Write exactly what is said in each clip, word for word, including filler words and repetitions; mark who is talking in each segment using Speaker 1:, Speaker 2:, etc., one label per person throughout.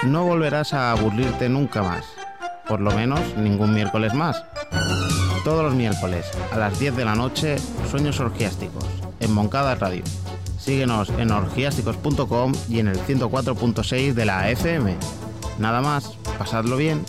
Speaker 1: no volverás a aburrirte nunca más. Por lo menos ningún miércoles más. Todos los miércoles a las diez de la noche, Sueños Orgiásticos, en Moncada Radio. Síguenos en orgiásticos punto com y en el ciento cuatro punto seis de la F M. Nada más, pasadlo bien.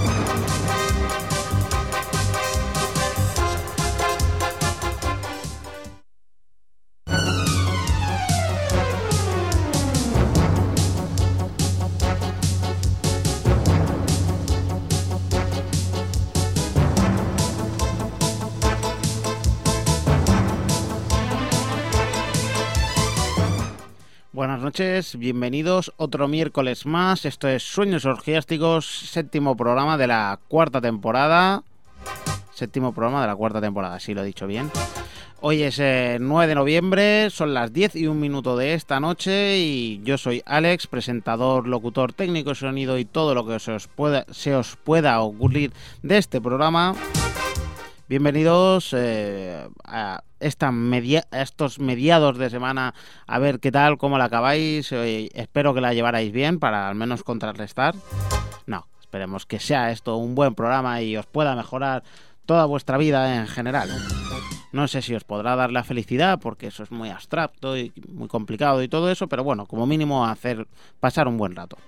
Speaker 1: Buenas noches, bienvenidos otro miércoles más. Esto es Sueños Orgiásticos, séptimo programa de la cuarta temporada. Séptimo programa de la cuarta temporada, sí lo he dicho bien. Hoy es eh, nueve de noviembre, son las diez y un minuto de esta noche y yo soy Alex, presentador, locutor, técnico de sonido y todo lo que se os pueda, se os pueda ocurrir de este programa. Bienvenidos eh, a, esta media, a estos mediados de semana, a ver qué tal, cómo la acabáis. Eh, espero que la llevarais bien para al menos contrarrestar. No, esperemos que sea esto un buen programa y os pueda mejorar toda vuestra vida en general. No sé si os podrá dar la felicidad, porque eso es muy abstracto y muy complicado y todo eso, pero bueno, como mínimo hacer pasar un buen rato.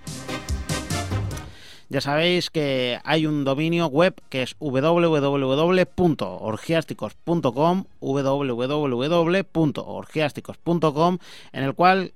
Speaker 1: Ya sabéis que hay un dominio web que es doble u doble u doble u punto orgiásticos punto com, doble u doble u doble u punto orgiásticos punto com, en el cual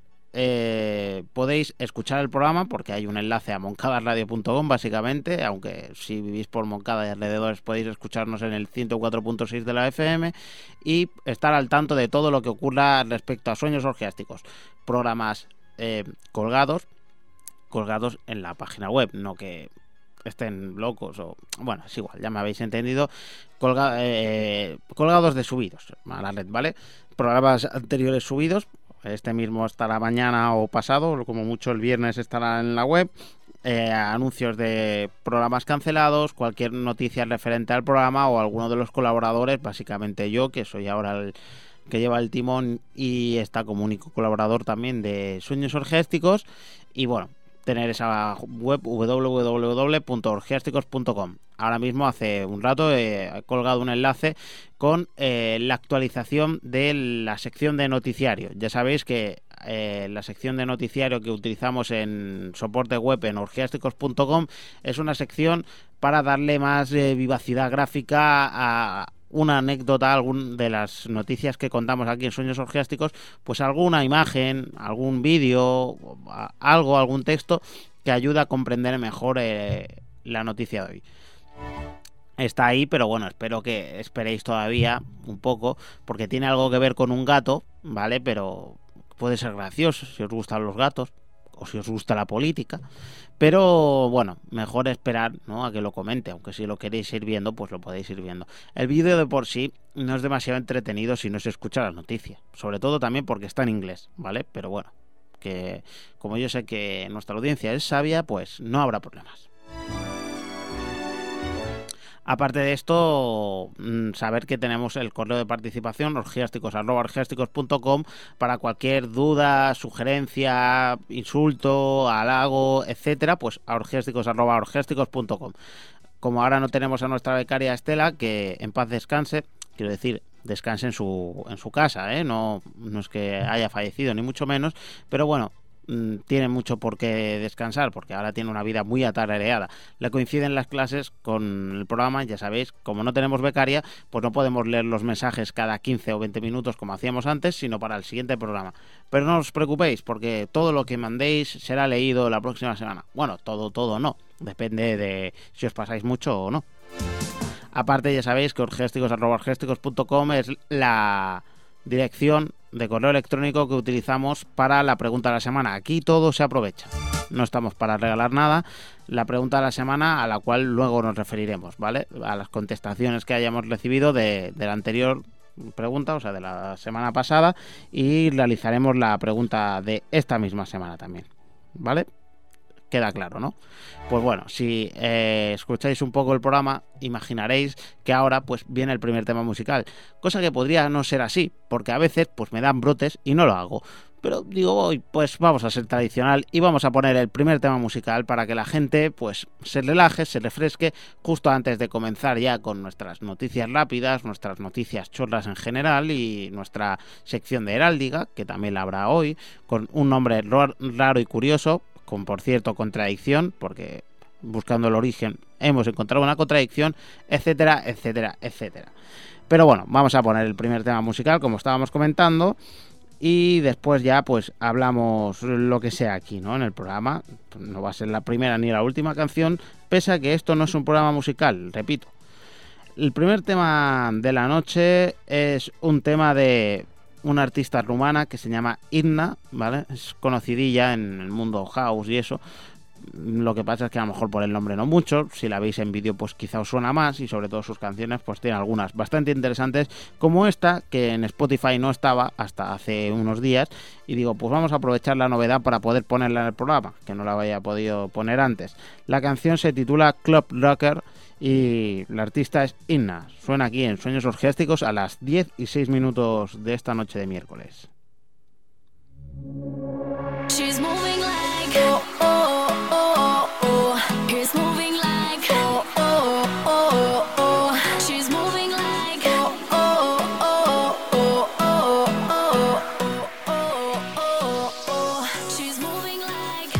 Speaker 1: eh, podéis escuchar el programa, porque hay un enlace a moncada radio punto com básicamente, aunque si vivís por Moncada y alrededores podéis escucharnos en el ciento cuatro punto seis de la F M y estar al tanto de todo lo que ocurra respecto a Sueños Orgiásticos. Programas eh, colgados colgados en la página web, no que estén locos o... Bueno, es igual, ya me habéis entendido. Colga, eh, colgados de subidos a la red, ¿vale? Programas anteriores subidos, este mismo estará mañana o pasado, como mucho el viernes estará en la web. Eh, anuncios de programas cancelados, cualquier noticia referente al programa o alguno de los colaboradores, básicamente yo, que soy ahora el que lleva el timón y está como único colaborador también de Sueños Orgiásticos. Y bueno, tener esa web doble u doble u doble u punto orgiásticos punto com. Ahora mismo, hace un rato, eh, he colgado un enlace con eh, la actualización de la sección de noticiario. Ya sabéis que eh, la sección de noticiario que utilizamos en soporte web en orgiásticos punto com es una sección para darle más eh, vivacidad gráfica a una anécdota, algún de las noticias que contamos aquí en Sueños Orgiásticos, pues alguna imagen, algún vídeo, algo, algún texto que ayuda a comprender mejor eh, la noticia de hoy. Está ahí, pero bueno, espero que esperéis todavía un poco, porque tiene algo que ver con un gato, ¿vale? Pero puede ser gracioso si os gustan los gatos o si os gusta la política. Pero bueno, mejor esperar, ¿no?, a que lo comente, aunque si lo queréis ir viendo, pues lo podéis ir viendo. El vídeo de por sí no es demasiado entretenido si no se escucha la noticia, sobre todo también porque está en inglés, ¿vale? Pero bueno, que como yo sé que nuestra audiencia es sabia, pues no habrá problemas. Aparte de esto, saber que tenemos el correo de participación orgiásticos arroba orgiásticos punto com para cualquier duda, sugerencia, insulto, halago, etcétera, pues a orgiásticos arroba orgiásticos punto com. Como ahora no tenemos a nuestra becaria Estela, que en paz descanse, quiero decir, descanse en su en su casa, ¿eh? No, no es que haya fallecido ni mucho menos, pero bueno, tiene mucho por qué descansar porque ahora tiene una vida muy atareada. Le coinciden las clases con el programa, ya sabéis, como no tenemos becaria, pues no podemos leer los mensajes cada quince o veinte minutos como hacíamos antes, sino para el siguiente programa. Pero no os preocupéis porque todo lo que mandéis será leído la próxima semana. Bueno, todo, todo no, depende de si os pasáis mucho o no. Aparte, ya sabéis que orgiásticos arroba orgiásticos punto com es la dirección de correo electrónico que utilizamos para la pregunta de la semana. Aquí todo se aprovecha, no estamos para regalar nada. La pregunta de la semana, a la cual luego nos referiremos, ¿vale? A las contestaciones que hayamos recibido de, de la anterior pregunta, o sea, de la semana pasada, y realizaremos la pregunta de esta misma semana también, ¿vale? Queda claro, ¿no? Pues bueno, si eh, escucháis un poco el programa, imaginaréis que ahora pues viene el primer tema musical, cosa que podría no ser así, porque a veces pues me dan brotes y no lo hago. Pero digo, hoy pues vamos a ser tradicional y vamos a poner el primer tema musical para que la gente pues se relaje, se refresque justo antes de comenzar ya con nuestras noticias rápidas, nuestras noticias chorras en general y nuestra sección de heráldica, que también la habrá hoy, con un nombre raro y curioso, con por cierto contradicción, porque buscando el origen hemos encontrado una contradicción, etcétera, etcétera, etcétera. Pero bueno, vamos a poner el primer tema musical, como estábamos comentando, y después ya pues hablamos lo que sea aquí, ¿no? En el programa. No va a ser la primera ni la última canción, pese a que esto no es un programa musical, repito. El primer tema de la noche es un tema de una artista rumana que se llama Inna, ¿vale? Es conocidilla en el mundo house y eso. Lo que pasa es que a lo mejor por el nombre no mucho, si la veis en vídeo pues quizá os suena más, y sobre todo sus canciones pues tienen algunas bastante interesantes, como esta que en Spotify no estaba hasta hace unos días, y digo pues vamos a aprovechar la novedad para poder ponerla en el programa, que no la había podido poner antes. La canción se titula Club Rocker y la artista es Inna. Suena aquí en Sueños Orgiásticos a las diez y seis minutos de esta noche de miércoles.
Speaker 2: She's moving like oh, oh, oh, oh. He's moving like oh, oh, oh, oh. She's moving like oh, oh, oh, oh, oh, oh, oh, oh, oh. She's moving like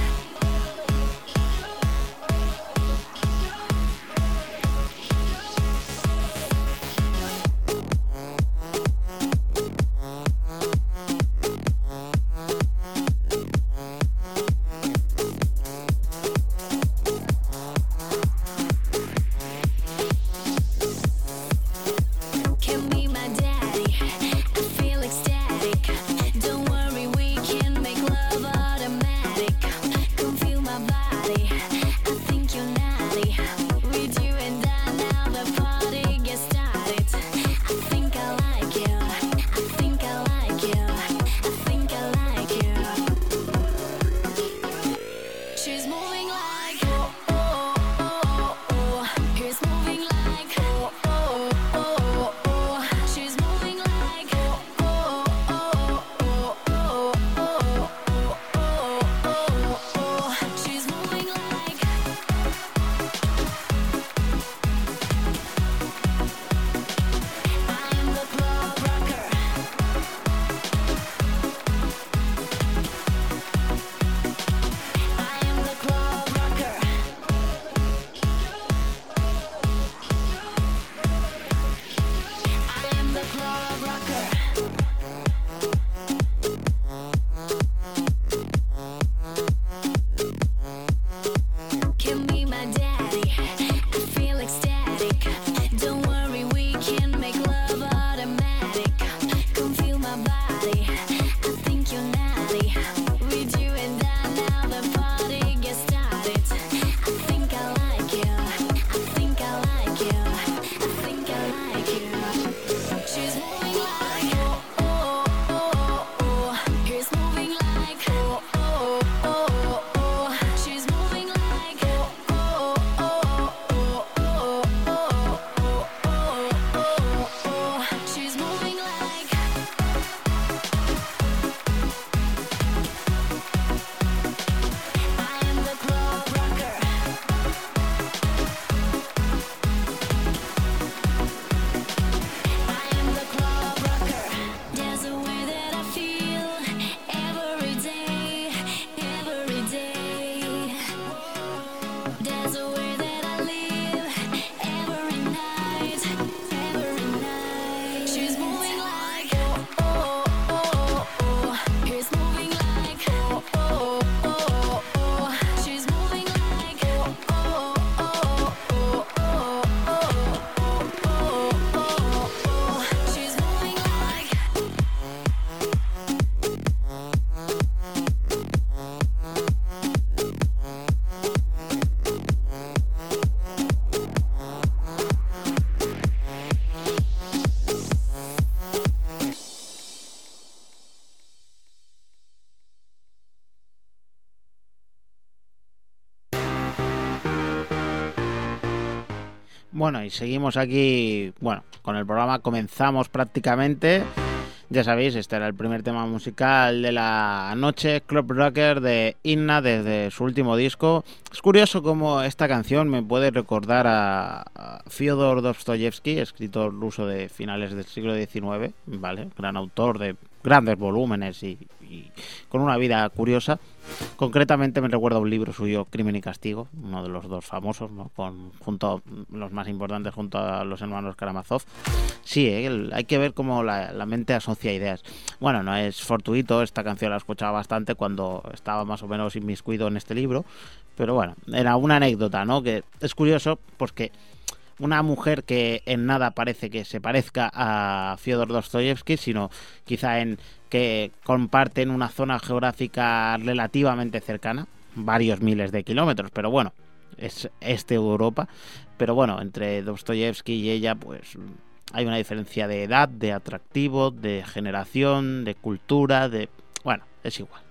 Speaker 1: Bueno, y seguimos aquí, bueno, con el programa comenzamos prácticamente. Ya sabéis, este era el primer tema musical de la noche, Club Rocker de Inna desde su último disco. Es curioso cómo esta canción me puede recordar a, a Fyodor Dostoyevsky, escritor ruso de finales del siglo diecinueve, ¿vale? Gran autor de grandes volúmenes y, y con una vida curiosa. Concretamente me recuerda un libro suyo, Crimen y Castigo, uno de los dos famosos, ¿no? Con, junto a los más importantes, junto a los hermanos Karamazov. Sí, ¿eh? el, hay que ver cómo la, la mente asocia ideas. Bueno, no es fortuito, esta canción la escuchaba bastante cuando estaba más o menos inmiscuido en este libro, pero bueno, era una anécdota, ¿no? Que es curioso porque una mujer que en nada parece que se parezca a Fyodor Dostoyevsky, sino quizá en que comparten una zona geográfica relativamente cercana, varios miles de kilómetros, pero bueno, es este de Europa, pero bueno, entre Dostoyevsky y ella, pues hay una diferencia de edad, de atractivo, de generación, de cultura, de... bueno, es igual.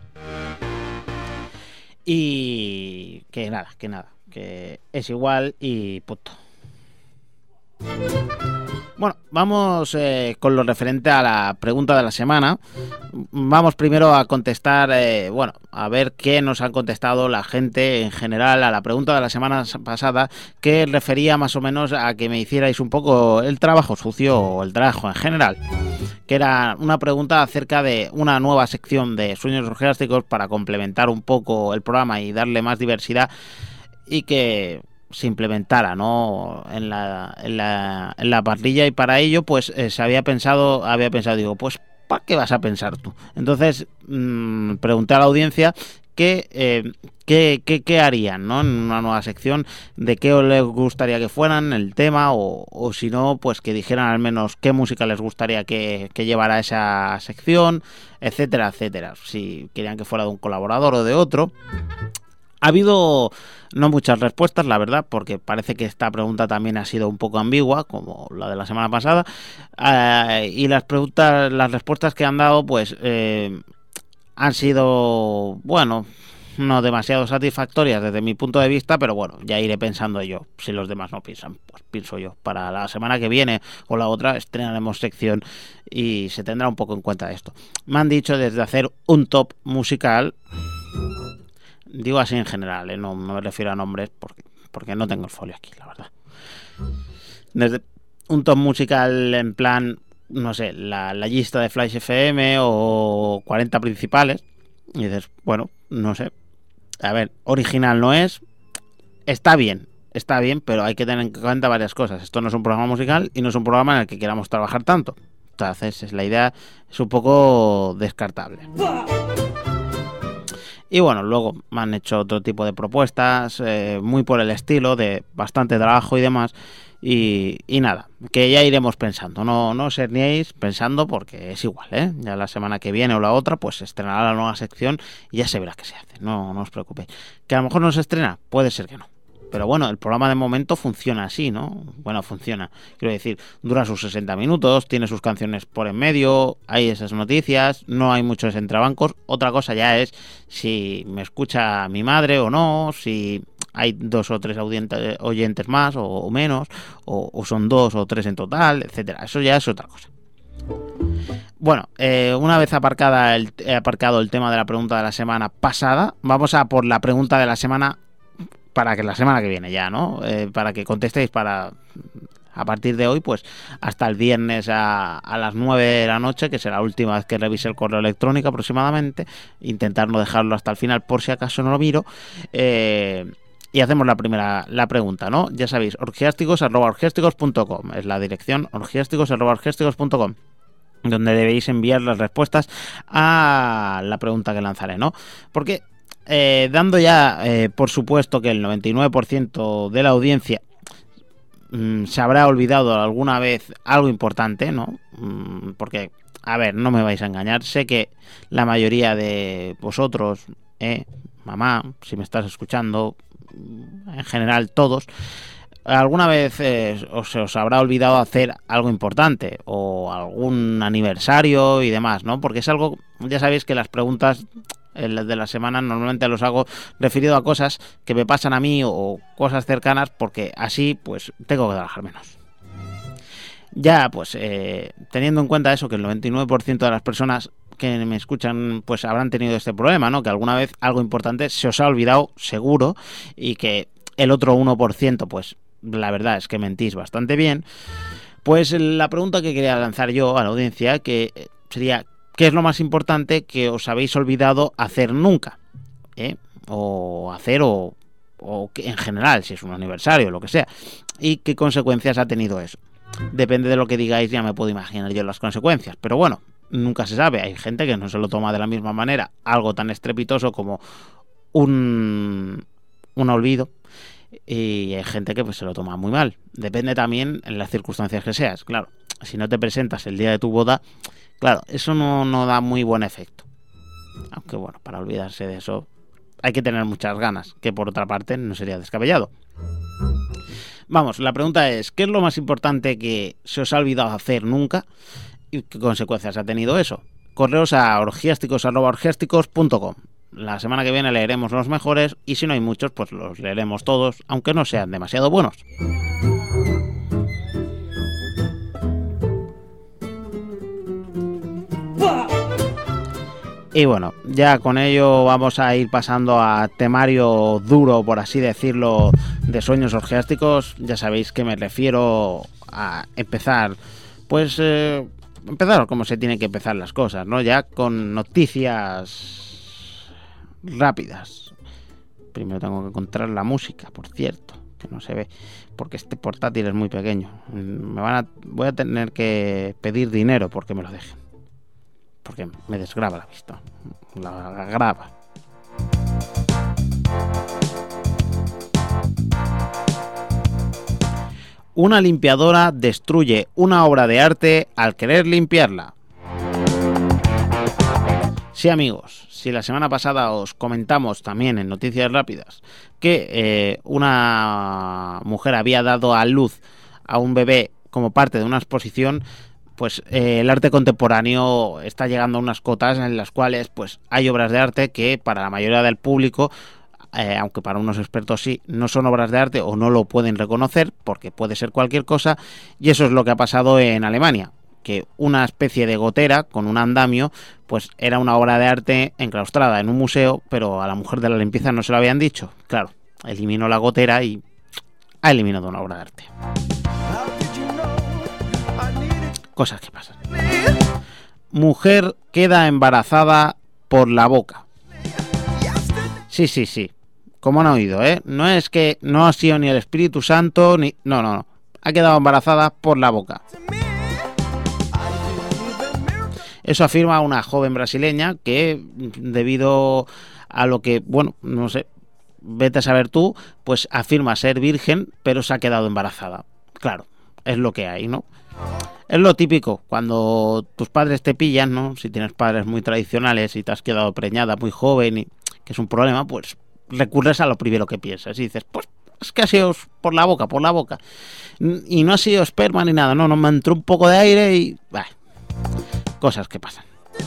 Speaker 1: Y que nada, que nada, que es igual y punto. Bueno, vamos eh, con lo referente a la pregunta de la semana. Vamos primero a contestar, eh, bueno, a ver qué nos han contestado la gente en general a la pregunta de la semana pasada, que refería más o menos a que me hicierais un poco el trabajo sucio o el trabajo en general, que era una pregunta acerca de una nueva sección de Sueños Orgiásticos para complementar un poco el programa y darle más diversidad y que se implementara, ¿no? en la, en la, en la parrilla, y para ello pues eh, se había pensado, había pensado, digo, pues ¿para qué vas a pensar tú? Entonces mmm, pregunté a la audiencia qué, eh, qué, qué, qué harían, ¿no? En una nueva sección, de qué les gustaría que fueran el tema, o, o si no, pues que dijeran al menos qué música les gustaría que, que llevara esa sección, etcétera, etcétera, si querían que fuera de un colaborador o de otro. Ha habido no muchas respuestas, la verdad, porque parece que esta pregunta también ha sido un poco ambigua, como la de la semana pasada, eh, y las preguntas, las respuestas que han dado, pues eh, han sido, bueno, no demasiado satisfactorias desde mi punto de vista, pero bueno, ya iré pensando yo. Si los demás no piensan, pues pienso yo. Para la semana que viene o la otra estrenaremos sección y se tendrá un poco en cuenta esto. Me han dicho desde hacer un top musical. Digo así en general, ¿eh? no, no me refiero a nombres porque, porque no tengo el folio aquí, la verdad. Desde un top musical en plan, no sé, la, la lista de Flash F M o cuarenta principales. Y dices, bueno, no sé. A ver, original no es. Está bien, está bien, pero hay que tener en cuenta varias cosas. Esto no es un programa musical y no es un programa en el que queramos trabajar tanto. Entonces, la idea es un poco descartable. Y bueno, luego me han hecho otro tipo de propuestas, eh, muy por el estilo, de bastante trabajo y demás. Y, y nada, que ya iremos pensando. No, no os herniéis pensando porque es igual, ¿eh? Ya la semana que viene o la otra, pues se estrenará la nueva sección y ya se verá qué se hace. No, no os preocupéis. Que a lo mejor no se estrena, puede ser que no. Pero bueno, el programa de momento funciona así, ¿no? Bueno, funciona. Quiero decir, dura sus sesenta minutos, tiene sus canciones por en medio, hay esas noticias, no hay muchos entrebancos. Otra cosa ya es si me escucha mi madre o no, si hay dos o tres audientes, oyentes más o, o menos, o, o son dos o tres en total, etcétera. Eso ya es otra cosa. Bueno, eh, una vez aparcada el, eh, aparcado el tema de la pregunta de la semana pasada, vamos a por la pregunta de la semana para que la semana que viene ya, ¿no? Eh, para que contestéis para a partir de hoy, pues hasta el viernes a, a las nueve de la noche, que será la última vez que revise el correo electrónico aproximadamente. Intentar no dejarlo hasta el final por si acaso no lo miro. Eh, y hacemos la primera la pregunta, ¿no? Ya sabéis, orgiásticos arroba orgiásticos punto com es la dirección, orgiásticos arroba orgiásticos punto com, donde debéis enviar las respuestas a la pregunta que lanzaré, ¿no? Porque Eh, dando ya eh, por supuesto que el noventa y nueve por ciento de la audiencia mmm, se habrá olvidado alguna vez algo importante, ¿no? Mm, porque, a ver, no me vais a engañar, sé que la mayoría de vosotros, eh, mamá, si me estás escuchando, en general todos, alguna vez eh, os, os habrá olvidado hacer algo importante o algún aniversario y demás, ¿no? Porque es algo, ya sabéis que las preguntas de la semana normalmente los hago referido a cosas que me pasan a mí o cosas cercanas, porque así pues tengo que trabajar menos. Ya, pues eh, teniendo en cuenta eso, que el noventa y nueve por ciento de las personas que me escuchan pues habrán tenido este problema, ¿no? Que alguna vez algo importante se os ha olvidado seguro, y que el otro uno por ciento pues la verdad es que mentís bastante bien. Pues la pregunta que quería lanzar yo a la audiencia que sería: ¿qué es lo más importante que os habéis olvidado hacer nunca? ¿Eh? O hacer o, o que en general, si es un aniversario o lo que sea, y qué consecuencias ha tenido eso. Depende de lo que digáis, ya me puedo imaginar yo las consecuencias, pero bueno, nunca se sabe. Hay gente que no se lo toma de la misma manera, algo tan estrepitoso como un, un olvido, y hay gente que pues se lo toma muy mal. Depende también en las circunstancias que seas, claro. Si no te presentas el día de tu boda, claro, eso no, no da muy buen efecto. Aunque bueno, para olvidarse de eso hay que tener muchas ganas, que por otra parte no sería descabellado. Vamos, la pregunta es: ¿qué es lo más importante que se os ha olvidado hacer nunca? ¿Y qué consecuencias ha tenido eso? Correos a orgiásticos arroba orgiásticos punto com. La semana que viene leeremos los mejores, y si no hay muchos, pues los leeremos todos, aunque no sean demasiado buenos. Y bueno, ya con ello vamos a ir pasando a temario duro, por así decirlo, de sueños orgiásticos. Ya sabéis que me refiero a empezar, pues, eh, empezar como se tienen que empezar las cosas, ¿no? Ya con noticias rápidas. Primero tengo que encontrar la música, por cierto, que no se ve, porque este portátil es muy pequeño. Me van a, voy a tener que pedir dinero porque me lo dejen, porque me desgraba la vista, la, la graba. Una limpiadora destruye una obra de arte al querer limpiarla. Sí, amigos, si la semana pasada os comentamos también en Noticias Rápidas que eh, una mujer había dado a luz a un bebé como parte de una exposición, pues eh, el arte contemporáneo está llegando a unas cotas en las cuales pues hay obras de arte que para la mayoría del público, eh, aunque para unos expertos sí, no son obras de arte o no lo pueden reconocer porque puede ser cualquier cosa. Y eso es lo que ha pasado en Alemania, que una especie de gotera con un andamio pues era una obra de arte enclaustrada en un museo, pero a la mujer de la limpieza no se lo habían dicho. Claro, eliminó la gotera y ha eliminado una obra de arte. Cosas que pasan. Mujer queda embarazada por la boca. Sí, sí, sí. Como han oído, ¿eh? No es que no ha sido ni el Espíritu Santo, ni... No, no, no. Ha quedado embarazada por la boca. Eso afirma una joven brasileña que, debido a lo que, bueno, no sé, vete a saber tú, pues afirma ser virgen, pero se ha quedado embarazada. Claro, es lo que hay, ¿no? Es lo típico, cuando tus padres te pillan, ¿no? Si tienes padres muy tradicionales y te has quedado preñada muy joven, y que es un problema, pues recurres a lo primero que piensas y dices, pues es que ha sido por la boca, por la boca. Y no ha sido esperma ni nada, no, no me entró un poco de aire y... Bah, cosas que pasan.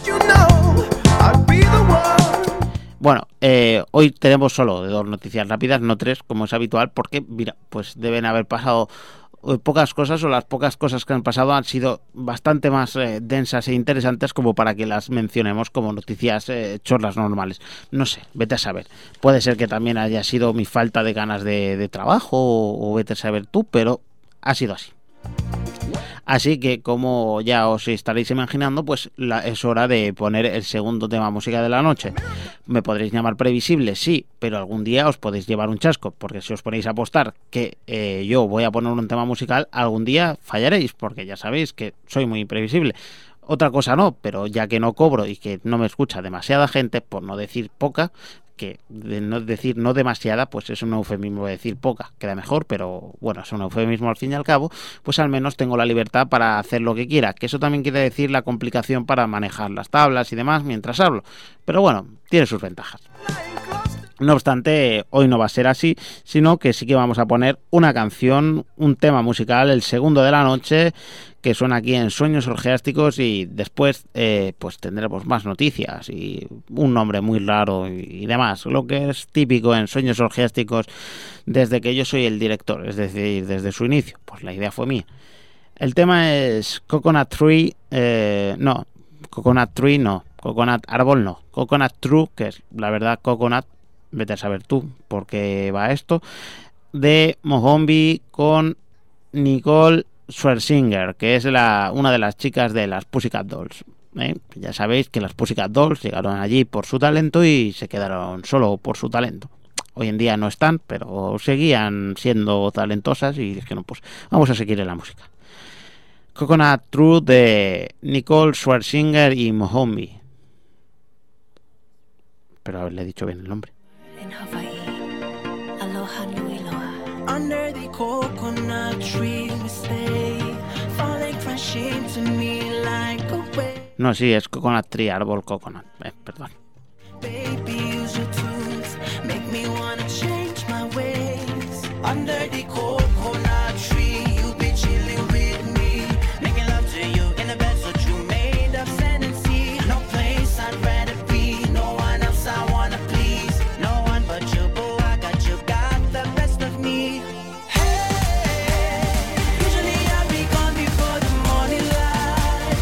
Speaker 1: Bueno, eh, hoy tenemos solo de dos noticias rápidas, no tres, como es habitual, porque, mira, pues deben haber pasado pocas cosas, o las pocas cosas que han pasado han sido bastante más eh, densas e interesantes como para que las mencionemos como noticias eh, chorras normales. No sé, vete a saber. Puede ser que también haya sido mi falta de ganas de, de trabajo, o, o vete a saber tú, pero ha sido así. Así que, como ya os estaréis imaginando, pues la, es hora de poner el segundo tema música de la noche. Me podréis llamar previsible, sí, pero algún día os podéis llevar un chasco, porque si os ponéis a apostar que eh, yo voy a poner un tema musical, algún día fallaréis, porque ya sabéis que soy muy imprevisible. Otra cosa no, pero ya que no cobro y que no me escucha demasiada gente, por no decir poca, que de no decir no demasiada, pues es un eufemismo de decir poca, queda mejor, pero bueno, es un eufemismo al fin y al cabo, pues al menos tengo la libertad para hacer lo que quiera, que eso también quiere decir la complicación para manejar las tablas y demás mientras hablo, pero bueno, tiene sus ventajas. No obstante, hoy no va a ser así, sino que sí que vamos a poner una canción, un tema musical, el segundo de la noche, que suena aquí en Sueños Orgiásticos, y después eh, pues tendremos más noticias y un nombre muy raro y, y demás, lo que es típico en Sueños Orgiásticos desde que yo soy el director, es decir, desde su inicio, pues la idea fue mía. El tema es Coconut Tree, eh, no, Coconut Tree no, Coconut Árbol no, Coconut True, que es la verdad Coconut, vete a saber tú por qué va esto, de Mohombi con Nicole Scherzinger, que es la, una de las chicas de las Pussycat Dolls. ¿eh? Ya sabéis que las Pussycat Dolls llegaron allí por su talento y se quedaron solo por su talento. Hoy en día no están, pero seguían siendo talentosas y dijeron, pues vamos a seguir en la música. Coconut True de Nicole Scherzinger y Mohombi. Pero haberle dicho bien el nombre.
Speaker 2: In Hawaii, aloha nui loa. Under the coconut tree we stay, falling crashing to me like a wave.
Speaker 1: No, sí, es Coconut Tree, árbol coconut. Eh, perdón.
Speaker 2: Baby, use your tunes, make me wanna change my ways. Under the coconut tree, you be chilling with me, making love to you in a bed so true, made of sand and sea. No place I'd rather be, no one else I wanna please, no one but you, boo, I got you, got the best of me. Hey, usually I'll be gone before the morning light.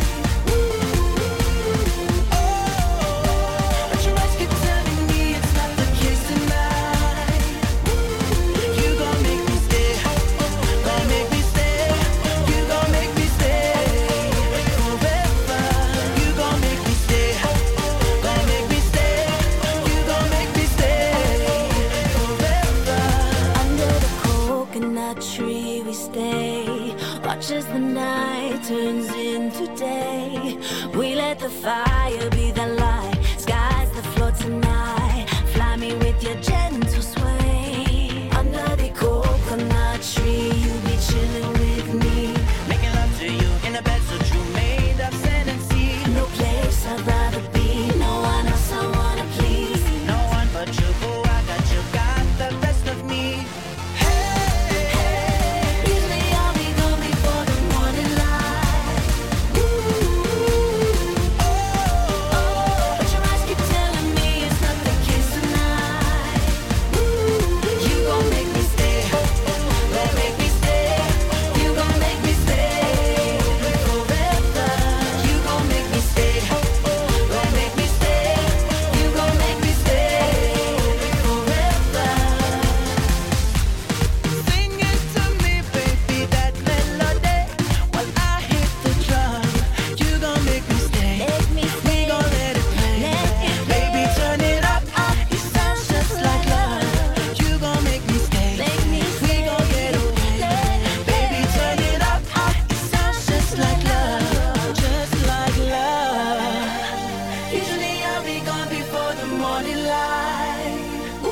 Speaker 2: Oh, but your eyes keep telling me it's not the case tonight. You gon' make me stay, gon' make me stay. You gon' make me stay forever. You gon' make me stay, gon' make me stay. You gon' make me stay forever. Under the coconut tree we stay, watch as the night turns into day. We let the fire be the light, sky's the floor tonight. Fly me with your gentle sway. Under the coconut tree, you be chilling with me, making love to you in a bed so true, made of sand and sea. No place I'd rather be, no one else I wanna please, no one but you, boo, I got you, got the best of me. Hey, hey, usually I'll be gone before the morning light. Ooh, oh, but your eyes keep telling me it's not the case tonight. Ooh, you gon' make me stay, gon' make me stay. You gon' make me stay forever. You gon' make me stay, gon' make me stay. You gon' make me stay forever. Sing it to me, baby, that melody. While I hit the drum, you gon' make me stay. We gon' let it play. Baby, turn it up. It sounds just like love. You gon' make me stay. We gon' get away. Baby, turn it up. It sounds just like love, just like love. Usually I'll be gone before the morning light.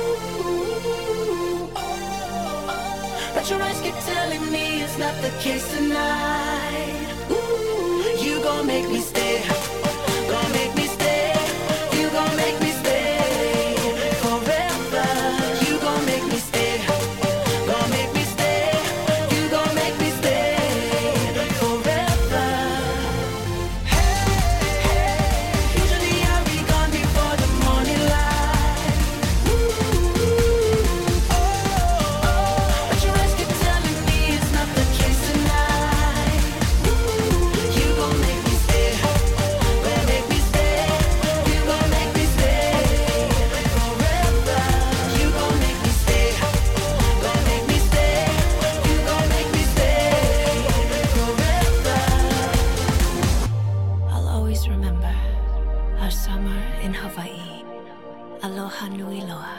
Speaker 2: Ooh, oh, but your eyes keep telling me it's not the case tonight. Ooh, you gon' make me stay, gon' make me stay. You gon' make me stay forever. You gon' make me stay, gon' make me stay. You gon' make me stay forever. Hey, hey, usually I'll be gone before the morning light. Ooh, oh, but your eyes keep telling me it's not the case tonight. Ooh, you gon' make me stay, gon' make me stay. You gon' make me stay forever. You gon' make me stay, gon' make me stay. You gon' make me stay forever. I'll always remember our summer in Hawaii. Aloha nui loa.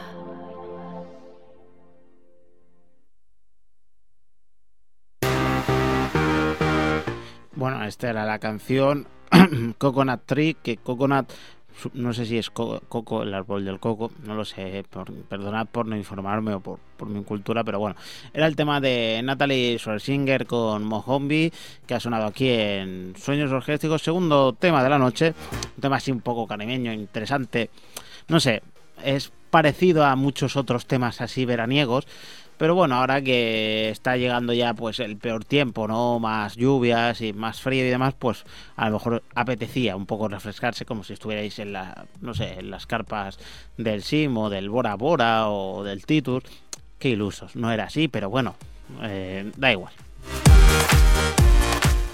Speaker 1: Bueno, esta era la canción Coconut Tree, que Coconut, su- no sé si es co- coco, el árbol del coco, no lo sé, por- perdonad por no informarme o por, por mi incultura, pero bueno, era el tema de Natalie Scherzinger con Mohombi, que ha sonado aquí en Sueños Orgiásticos, segundo tema de la noche, un tema así un poco caribeño, interesante, no sé, es parecido a muchos otros temas así veraniegos. Pero bueno, ahora que está llegando ya pues el peor tiempo, ¿no? Más lluvias y más frío y demás, pues a lo mejor apetecía un poco refrescarse como si estuvierais en la, no sé, en las carpas del Sim o del Bora Bora o del Titus. Qué ilusos, no era así, pero bueno, eh, da igual.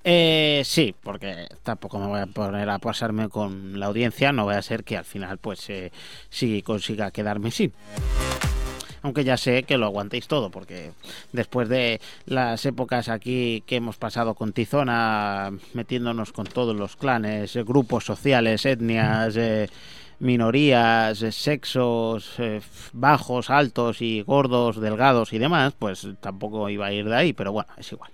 Speaker 1: Eh, sí, porque tampoco me voy a poner a pasarme con la audiencia, no vaya a ser que al final pues eh, sí consiga quedarme sin. Aunque ya sé que lo aguantéis todo, porque después de las épocas aquí que hemos pasado con Tizona, metiéndonos con todos los clanes, eh, grupos sociales, etnias, eh, minorías, eh, sexos, eh, bajos, altos y gordos, delgados y demás, pues tampoco iba a ir de ahí, pero bueno, es igual.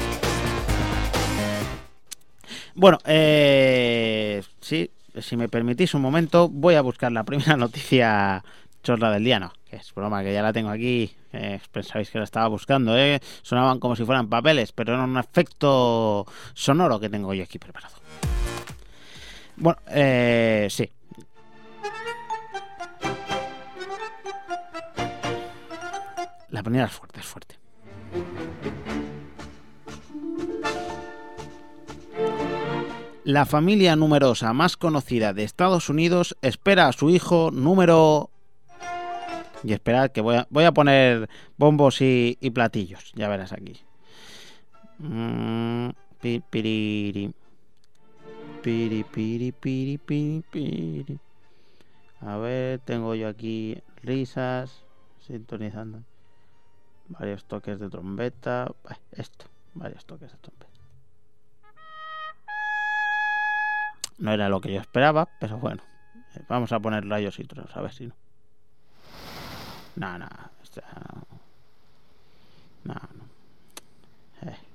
Speaker 1: Bueno, eh, sí, si me permitís un momento, voy a buscar la primera noticia chorra del día, no, que es broma, que ya la tengo aquí, eh, pensabais que la estaba buscando, eh, sonaban como si fueran papeles, pero era un efecto sonoro que tengo yo aquí preparado. Bueno, eh, sí. La primera es fuerte, es fuerte. La familia numerosa más conocida de Estados Unidos espera a su hijo número... Y esperad que voy a, voy a poner bombos y, y platillos. Ya verás aquí. Mm, pi, piriri. Piri, piri, piri, piri, piri. A ver, tengo yo aquí risas. Sintonizando. Varios toques de trompeta. Esto. Varios toques de trompeta. No era lo que yo esperaba, pero bueno. Vamos a poner rayos y truenos, a ver si no. No, no, esta... no, no. Eh.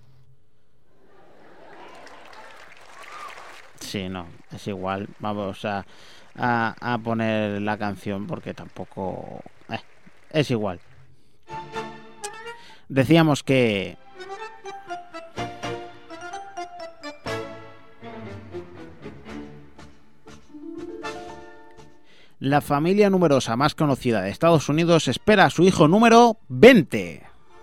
Speaker 1: Sí, no, es igual. Vamos a, a, a poner la canción porque tampoco... Eh, es igual. Decíamos que... La familia numerosa más conocida de Estados Unidos espera a su hijo número veinte.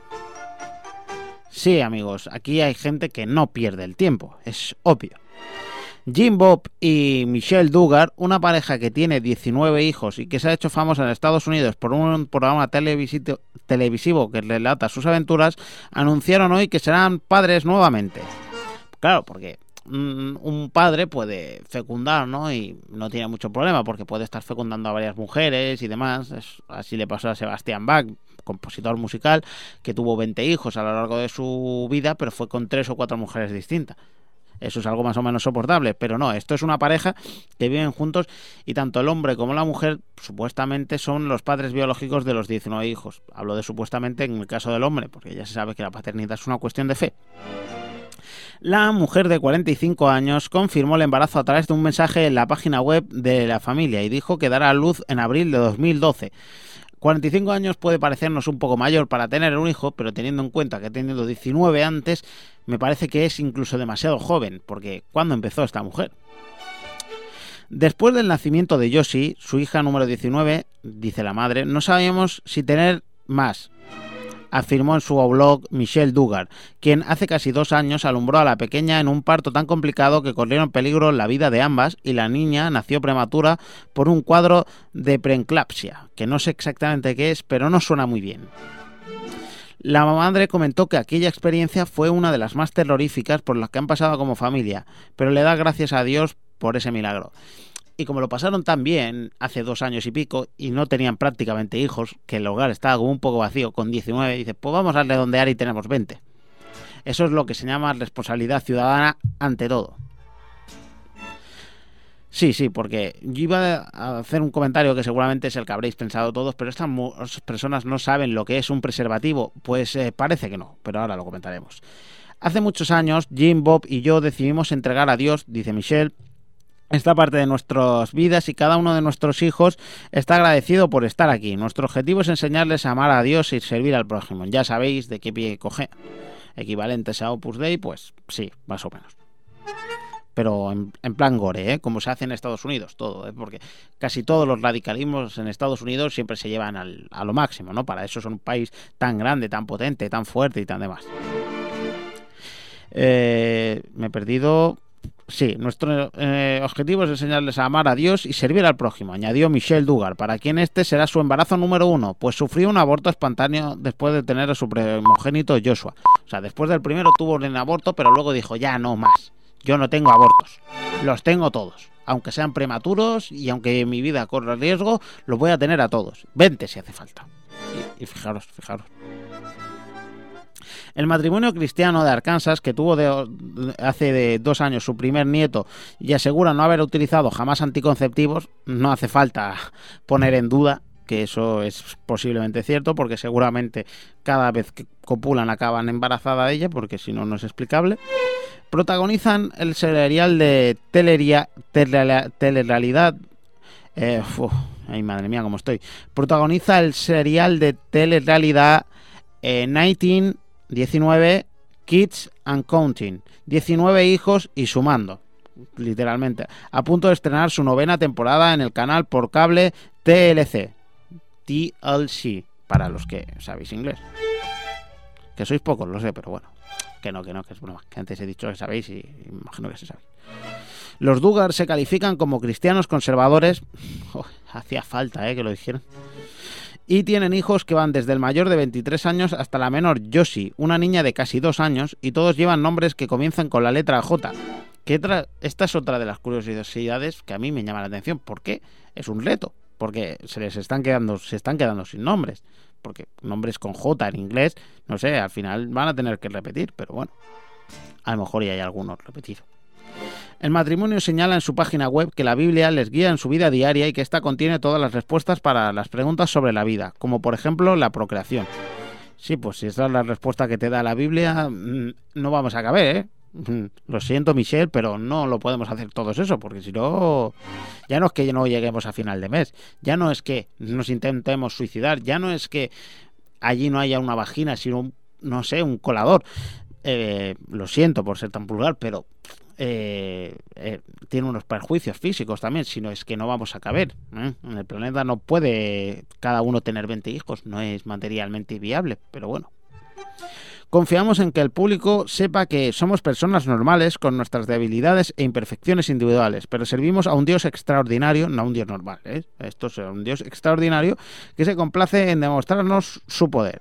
Speaker 1: Sí, amigos, aquí hay gente que no pierde el tiempo, es obvio. Jim Bob y Michelle Duggar, una pareja que tiene diecinueve hijos y que se ha hecho famosa en Estados Unidos por un programa televisivo, televisivo que relata sus aventuras, anunciaron hoy que serán padres nuevamente. Claro, porque un padre puede fecundar, ¿no? Y no tiene mucho problema porque puede estar fecundando a varias mujeres y demás. Es, así le pasó a Sebastian Bach, compositor musical, que tuvo veinte hijos a lo largo de su vida, pero fue con tres o cuatro mujeres distintas. Eso es algo más o menos soportable, pero no, esto es una pareja que viven juntos y tanto el hombre como la mujer supuestamente son los padres biológicos de los diecinueve hijos. Hablo de supuestamente en el caso del hombre, porque ya se sabe que la paternidad es una cuestión de fe. La mujer de cuarenta y cinco años confirmó el embarazo a través de un mensaje en la página web de la familia y dijo que dará a luz en abril de dos mil doce. cuarenta y cinco años puede parecernos un poco mayor para tener un hijo, pero teniendo en cuenta que teniendo diecinueve antes, me parece que es incluso demasiado joven, porque ¿cuándo empezó esta mujer? Después del nacimiento de Josie, su hija número diecinueve, dice la madre, no sabíamos si tener más, afirmó en su blog Michelle Duggar, quien hace casi dos años alumbró a la pequeña en un parto tan complicado que corrieron peligro la vida de ambas y la niña nació prematura por un cuadro de preeclampsia, que no sé exactamente qué es, pero no suena muy bien. La madre comentó que aquella experiencia fue una de las más terroríficas por las que han pasado como familia, pero le da gracias a Dios por ese milagro. Y como lo pasaron tan bien hace dos años y pico y no tenían prácticamente hijos, que el hogar estaba como un poco vacío con diecinueve, dice, pues vamos a redondear y tenemos veinte. Eso es lo que se llama responsabilidad ciudadana ante todo. Sí, sí, porque yo iba a hacer un comentario que seguramente es el que habréis pensado todos, pero estas personas no saben lo que es un preservativo. Pues eh, parece que no, pero ahora lo comentaremos. Hace muchos años, Jim, Bob y yo decidimos entregar a Dios, dice Michelle, esta parte de nuestras vidas y cada uno de nuestros hijos está agradecido por estar aquí. Nuestro objetivo es enseñarles a amar a Dios y servir al prójimo. Ya sabéis de qué pie coge. Equivalentes a Opus Dei, pues sí, más o menos. Pero en, en plan gore, ¿eh? Como se hace en Estados Unidos, todo, ¿eh? Porque casi todos los radicalismos en Estados Unidos siempre se llevan al, a lo máximo, ¿no? Para eso son un país tan grande, tan potente, tan fuerte y tan demás. Eh, me he perdido... Sí, nuestro eh, objetivo es enseñarles a amar a Dios y servir al prójimo, añadió Michelle Duggar, para quien este será su embarazo número uno, pues sufrió un aborto espontáneo después de tener a su primogénito Joshua. O sea, después del primero tuvo un aborto, pero luego dijo, ya no más. Yo no tengo abortos. Los tengo todos. Aunque sean prematuros y aunque mi vida corra riesgo, los voy a tener a todos. veinte si hace falta. Y, y fijaros, fijaros. El matrimonio cristiano de Arkansas, que tuvo de, hace de dos años su primer nieto y asegura no haber utilizado jamás anticonceptivos, no hace falta poner en duda que eso es posiblemente cierto, porque seguramente cada vez que copulan acaban embarazada de ella, porque si no, no es explicable. Protagonizan el serial de teleria, tele, telerealidad... Eh, uf, ay, madre mía, cómo estoy. Protagoniza el serial de telerealidad eh, diecinueve diecinueve Kids and Counting, diecinueve hijos y sumando, literalmente, a punto de estrenar su novena temporada en el canal por cable T L C, T L C, para los que sabéis inglés. Que sois pocos, lo sé, pero bueno, que no, que no, que es broma, que antes he dicho que sabéis y imagino que se sabe. Los Duggar se califican como cristianos conservadores, oh, hacía falta eh, que lo dijeran, y tienen hijos que van desde el mayor de veintitrés años hasta la menor Josie, una niña de casi dos años, y todos llevan nombres que comienzan con la letra J. Que tra- esta es otra de las curiosidades que a mí me llama la atención. ¿Por qué? Es un reto, porque se les están quedando, se están quedando sin nombres, porque nombres con J en inglés, no sé, al final van a tener que repetir, pero bueno, a lo mejor ya hay algunos repetidos. El matrimonio señala en su página web que la Biblia les guía en su vida diaria y que ésta contiene todas las respuestas para las preguntas sobre la vida, como por ejemplo la procreación. Sí, pues si esa es la respuesta que te da la Biblia, no vamos a caber, ¿eh? Lo siento, Michelle, pero no lo podemos hacer todos eso, porque si no, ya no es que no lleguemos a final de mes, ya no es que nos intentemos suicidar, ya no es que allí no haya una vagina, sino, un, no sé, un colador. Eh, lo siento por ser tan vulgar, pero... Eh, eh, tiene unos perjuicios físicos también, sino es que no vamos a caber, ¿eh? En el planeta no puede cada uno tener veinte hijos, no es materialmente viable, pero bueno. Confiamos en que el público sepa que somos personas normales con nuestras debilidades e imperfecciones individuales, pero servimos a un Dios extraordinario, no a un Dios normal, ¿eh? Esto es un Dios extraordinario que se complace en demostrarnos su poder.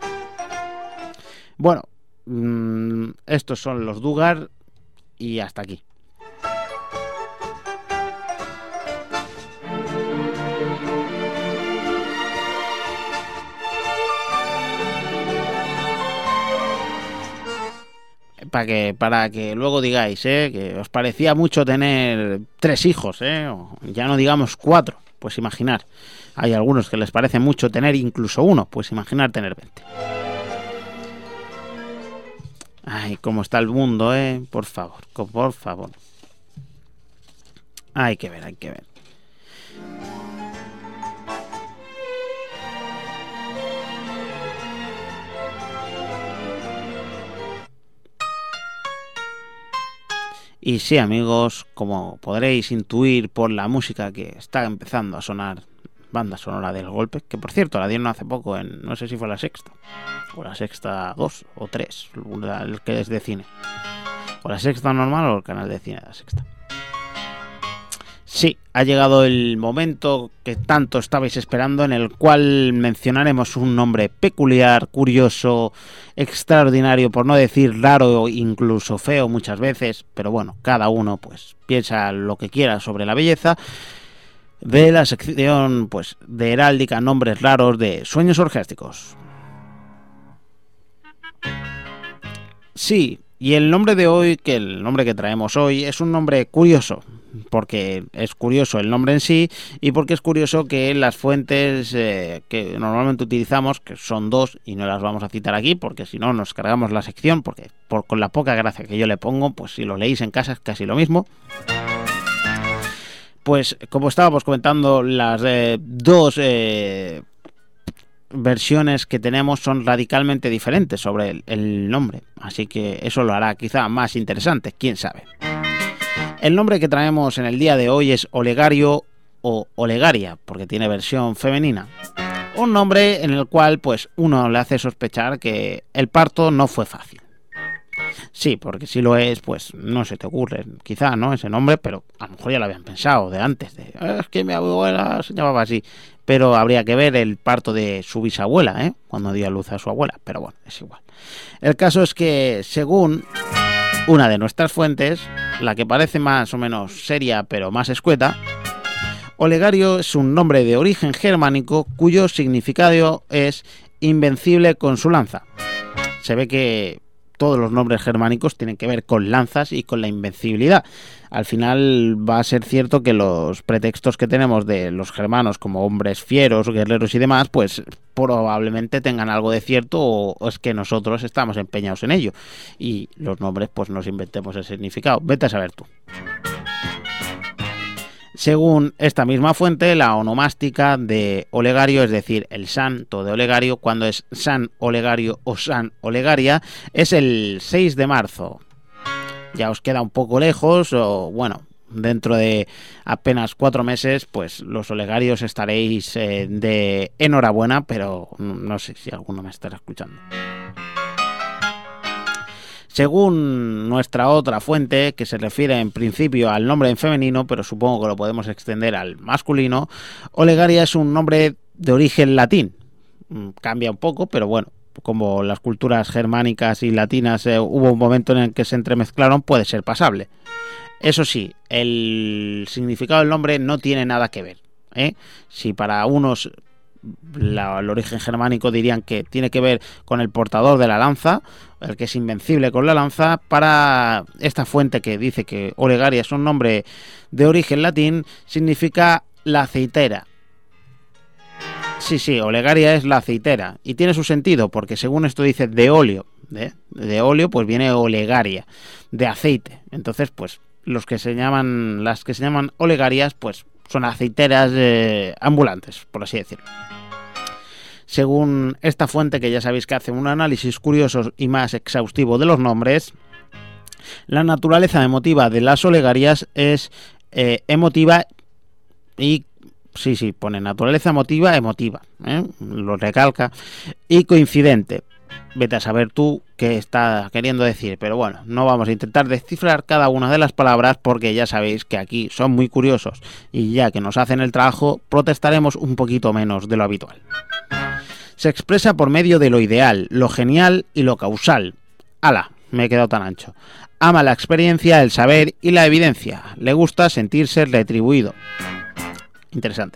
Speaker 1: Bueno, mmm, estos son los Duggar. Y hasta aquí. Para que, para que luego digáis, ¿eh? Que os parecía mucho tener tres hijos, ¿eh? O ya no digamos cuatro, pues imaginar. Hay algunos que les parece mucho tener incluso uno, pues imaginar tener veinte. Ay, cómo está el mundo, eh. Por favor, por favor. Hay que ver, hay que ver. Y sí, amigos, como podréis intuir por la música que está empezando a sonar, banda sonora del golpe, que por cierto la dieron hace poco en, no sé si fue la sexta, o la sexta dos o tres, el que es de cine, o la sexta normal o el canal de cine de la sexta. Sí, ha llegado el momento que tanto estabais esperando, en el cual mencionaremos un nombre peculiar, curioso, extraordinario, por no decir raro, incluso feo muchas veces, pero bueno, cada uno pues piensa lo que quiera sobre la belleza, de la sección pues de heráldica, nombres raros de Sueños Orgiásticos. Sí, y el nombre de hoy, que el nombre que traemos hoy, es un nombre curioso, porque es curioso el nombre en sí y porque es curioso que las fuentes eh, que normalmente utilizamos, que son dos y no las vamos a citar aquí porque si no nos cargamos la sección, porque por, con la poca gracia que yo le pongo, pues si lo leéis en casa es casi lo mismo. Pues como estábamos comentando, las eh, dos eh, versiones que tenemos son radicalmente diferentes sobre el, el nombre, así que eso lo hará quizá más interesante, quién sabe. El nombre que traemos en el día de hoy es Olegario o Olegaria, porque tiene versión femenina. Un nombre en el cual pues uno le hace sospechar que el parto no fue fácil. Sí, porque si lo es, pues no se te ocurre, quizá, ¿no? Ese nombre, pero a lo mejor ya lo habían pensado de antes, de, es que mi abuela se llamaba así. pero habría que ver el parto de su bisabuela, ¿eh? Cuando dio a luz a su abuela, pero bueno, es igual. El caso es que, según una de nuestras fuentes, la que parece más o menos seria pero más escueta, Olegario es un nombre de origen germánico cuyo significado es invencible con su lanza. Se ve que todos los nombres germánicos tienen que ver con lanzas y con la invencibilidad. Al final va a ser cierto que los pretextos que tenemos de los germanos como hombres fieros, guerreros y demás, pues probablemente tengan algo de cierto, o, o es que nosotros estamos empeñados en ello y los nombres pues nos inventemos el significado. Vete a saber tú. Según esta misma fuente, la onomástica de Olegario, es decir, el santo de Olegario, cuando es San Olegario o San Olegaria, es el seis de marzo. Ya os queda un poco lejos, o bueno, dentro de apenas cuatro meses, pues los Olegarios estaréis eh, de enhorabuena, pero no sé si alguno me estará escuchando. Según nuestra otra fuente, que se refiere en principio al nombre en femenino, pero supongo que lo podemos extender al masculino, Olegaria es un nombre de origen latín. Cambia un poco, pero bueno, como las culturas germánicas y latinas eh, hubo un momento en el que se entremezclaron, puede ser pasable. Eso sí, el significado del nombre no tiene nada que ver, ¿eh? Si para unos La, el origen germánico dirían que tiene que ver con el portador de la lanza, el que es invencible con la lanza, para esta fuente que dice que Olegaria es un nombre de origen latín, significa la aceitera. Sí, sí, Olegaria es la aceitera y tiene su sentido porque según esto dice de óleo, de, de óleo pues viene Olegaria, de aceite. Entonces pues los que se llaman, las que se llaman Olegarias pues son aceiteras eh, ambulantes, por así decirlo. Según esta fuente, que ya sabéis que hace un análisis curioso y más exhaustivo de los nombres, la naturaleza emotiva de las Olegarias es eh, emotiva y... Sí, sí, pone naturaleza emotiva, emotiva, ¿eh? Lo recalca, y coincidente. Vete a saber tú qué está queriendo decir, pero bueno, no vamos a intentar descifrar cada una de las palabras porque ya sabéis que aquí son muy curiosos y ya que nos hacen el trabajo, protestaremos un poquito menos de lo habitual. Se expresa por medio de lo ideal, lo genial y lo causal. ¡Hala! Me he quedado tan ancho. Ama la experiencia, el saber y la evidencia. Le gusta sentirse retribuido. Interesante.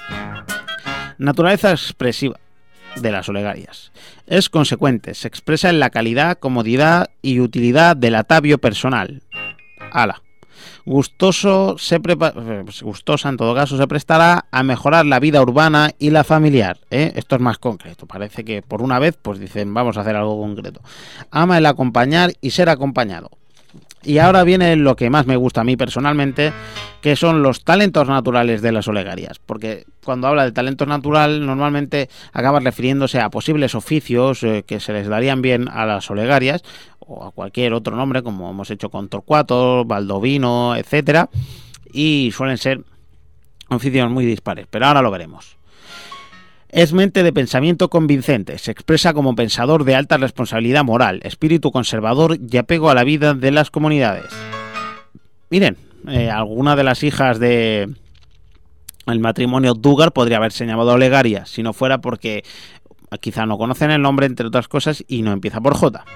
Speaker 1: Naturaleza expresiva de las Olegarias. Es consecuente, se expresa en la calidad, comodidad y utilidad del atavio personal. Ala. Gustoso, se prepa- gustosa en todo caso se prestará a mejorar la vida urbana y la familiar, ¿eh? Esto es más concreto, parece que por una vez pues dicen vamos a hacer algo concreto. Ama el acompañar y ser acompañado. Y ahora viene lo que más me gusta a mí personalmente, que son los talentos naturales de las Olegarias. Porque cuando habla de talento natural, normalmente acaba refiriéndose a posibles oficios eh, que se les darían bien a las Olegarias, o a cualquier otro nombre, como hemos hecho con Torcuato, Baldovino, etcétera. Y suelen ser oficios muy dispares, pero ahora lo veremos. Es mente de pensamiento convincente, se expresa como pensador de alta responsabilidad moral, espíritu conservador y apego a la vida de las comunidades. Miren, eh, alguna de las hijas de el matrimonio Duggar podría haberse llamado Olegaria, si no fuera porque quizá no conocen el nombre, entre otras cosas, y no empieza por J.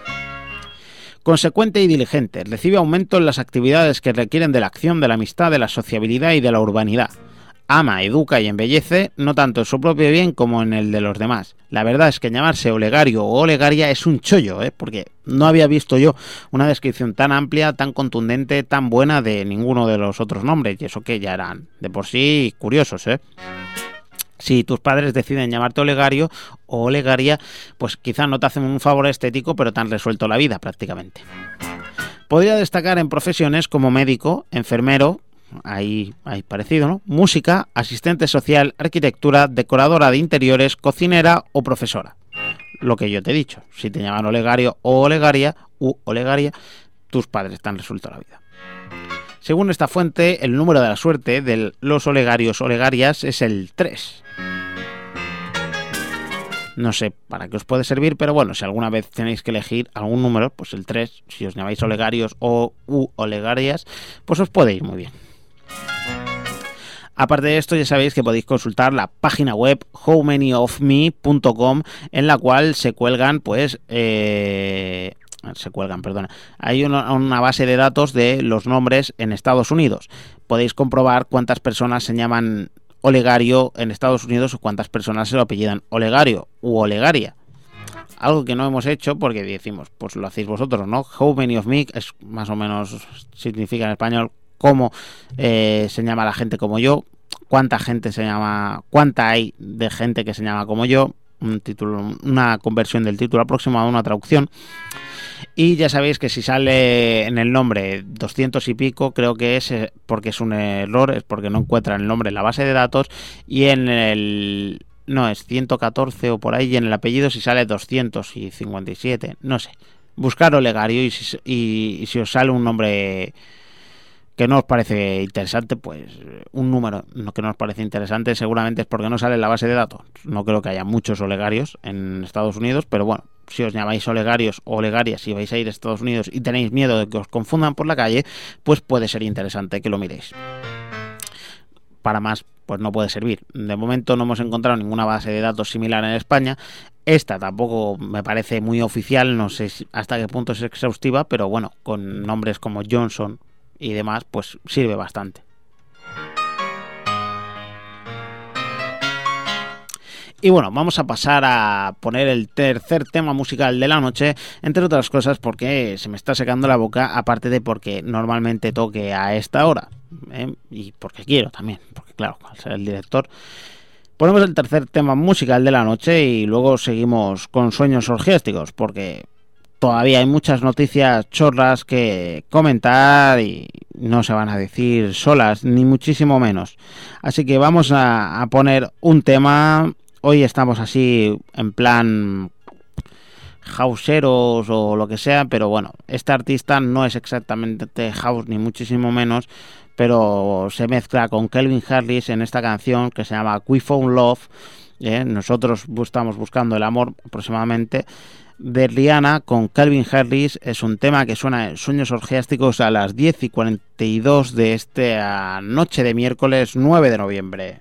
Speaker 1: Consecuente y diligente, recibe aumento en las actividades que requieren de la acción, de la amistad, de la sociabilidad y de la urbanidad. Ama, educa y embellece, no tanto en su propio bien como en el de los demás. La verdad es que llamarse Olegario o Olegaria es un chollo, ¿eh? Porque no había visto yo una descripción tan amplia, tan contundente, tan buena de ninguno de los otros nombres, y eso que ya eran de por sí curiosos, ¿eh? Si tus padres deciden llamarte Olegario o Olegaria, pues quizá no te hacen un favor estético, pero te han resuelto la vida prácticamente. Podría destacar en profesiones como médico, enfermero, ahí hay parecido, ¿no? Música, asistente social, arquitectura, decoradora de interiores, cocinera o profesora. Lo que yo te he dicho, si te llaman Olegario o Olegaria u Olegaria, tus padres te han resuelto la vida. Según esta fuente, el número de la suerte de los Olegarios Olegarias es el tres. No sé para qué os puede servir, pero bueno, si alguna vez tenéis que elegir algún número, pues el tres, si os llamáis Olegarios o u Olegarias, pues os puede ir muy bien. Aparte de esto, ya sabéis que podéis consultar la página web how many of me punto com, en la cual se cuelgan, pues, eh, se cuelgan, perdona, hay una, una base de datos de los nombres en Estados Unidos. Podéis comprobar cuántas personas se llaman Olegario en Estados Unidos o cuántas personas se lo apellidan Olegario u Olegaria. Algo que no hemos hecho porque decimos, pues lo hacéis vosotros, ¿no? How many of me es más o menos, significa en español cómo eh, se llama la gente como yo, cuánta gente se llama, cuánta hay de gente que se llama como yo, un título, una conversión del título aproximado a una traducción. Y ya sabéis que si sale en el nombre doscientos y pico, creo que es porque es un error, es porque no encuentran el nombre en la base de datos, y en el... no, es ciento catorce o por ahí, y en el apellido si sale doscientos cincuenta y siete, no sé. Buscar Olegario y si, y, y si os sale un nombre que no os parece interesante, pues un número que no os parece interesante seguramente es porque no sale en la base de datos. No creo que haya muchos Olegarios en Estados Unidos, pero bueno, si os llamáis Olegarios o Olegarias y vais a ir a Estados Unidos y tenéis miedo de que os confundan por la calle, pues puede ser interesante que lo miréis. Para más, pues no puede servir. De momento no hemos encontrado ninguna base de datos similar en España. Esta tampoco me parece muy oficial, no sé hasta qué punto es exhaustiva, pero bueno, con nombres como Johnson y demás, pues sirve bastante. Y bueno, vamos a pasar a poner el tercer tema musical de la noche, entre otras cosas porque se me está secando la boca, aparte de porque normalmente toque a esta hora, ¿eh? Y porque quiero también, porque claro, al ser el director. Ponemos el tercer tema musical de la noche y luego seguimos con sueños orgiásticos, porque todavía hay muchas noticias chorras que comentar y no se van a decir solas, ni muchísimo menos. Así que vamos a, a poner un tema. Hoy estamos así en plan houseeros o lo que sea, pero bueno, este artista no es exactamente house ni muchísimo menos, pero se mezcla con Calvin Harris en esta canción que se llama We Found Love. ¿eh? Nosotros estamos buscando el amor aproximadamente, de Rihanna con Calvin Harris. Es un tema que suena en Sueños Orgiásticos a las diez y cuarenta y dos de esta noche de miércoles nueve de noviembre.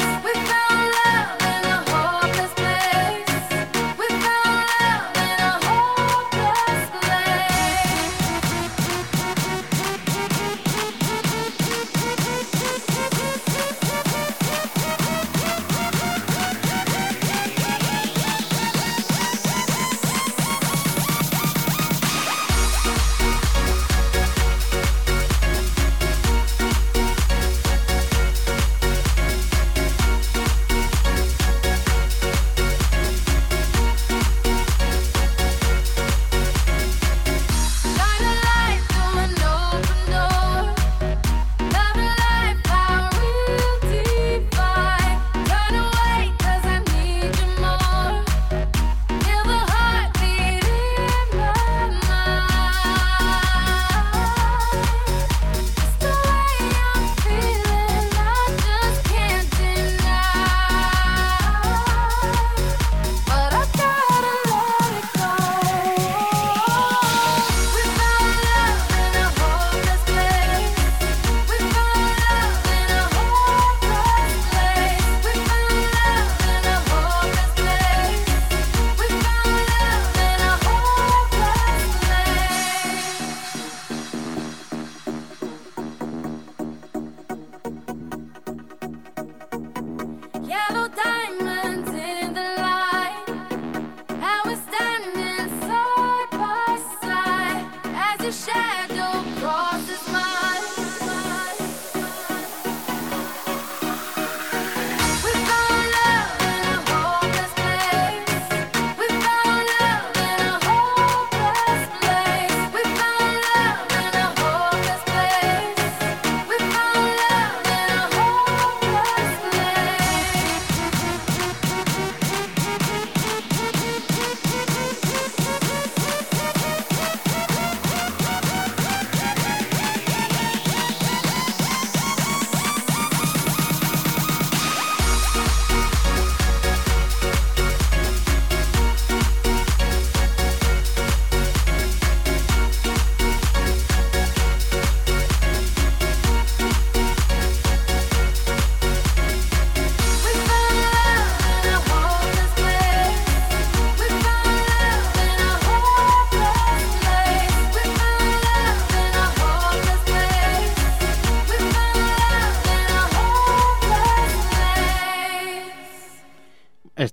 Speaker 2: We found love in a hopeless place. We found love in a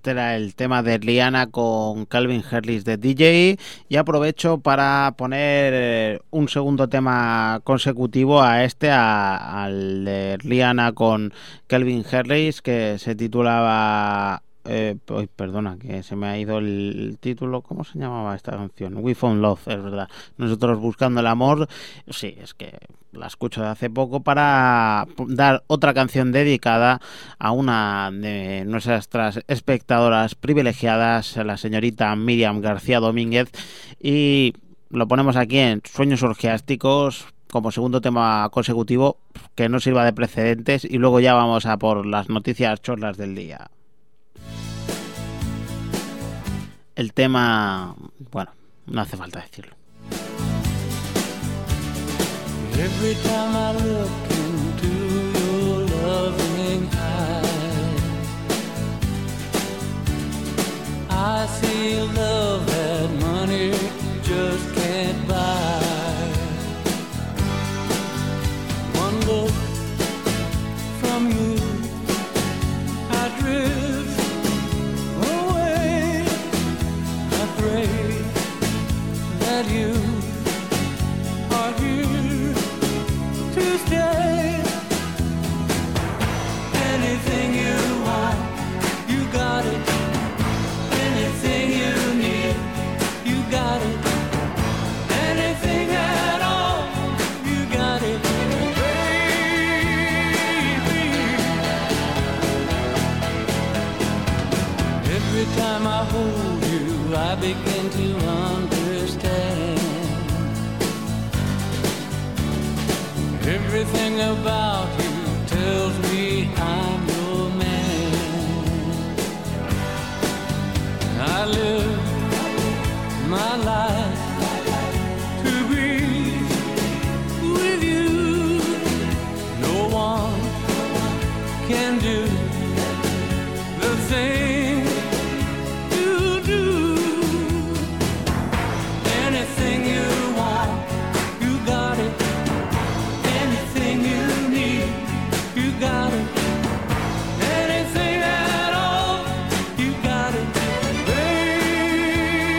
Speaker 1: este era el tema de Rihanna con Calvin Harris de D J, y aprovecho para poner un segundo tema consecutivo a este, a, al de Rihanna con Calvin Harris, que se titulaba... Eh, oh, perdona, que se me ha ido el título. ¿Cómo se llamaba esta canción? We Found Love, es verdad. Nosotros buscando el amor. Sí, es que la escucho de hace poco para dar otra canción dedicada a una de nuestras espectadoras privilegiadas, la señorita Miriam García Domínguez, y lo ponemos aquí en Sueños Orgiásticos como segundo tema consecutivo, que no sirva de precedentes, y luego ya vamos a por las noticias chorlas del día. El tema, bueno, no hace falta decirlo.
Speaker 3: Every time I look into your loving eyes, I see love that money just can't buy. One look from you, I drift away. I pray that you are here to stay. Anything you want, you got it. Anything you need, you got it. Anything at all, you got it, baby. Every time I hold you, I begin to understand. Everything about you tells me I'm your man. I live my life to be with you. No one can do the thing you do. Anything you want, you got it. Anything you need, you got it. Anything at all, you got it, baby.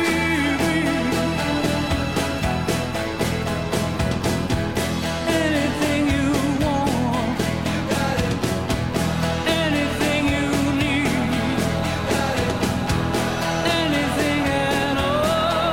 Speaker 3: Anything you want, you got it. Anything you need, you got it. Anything at all.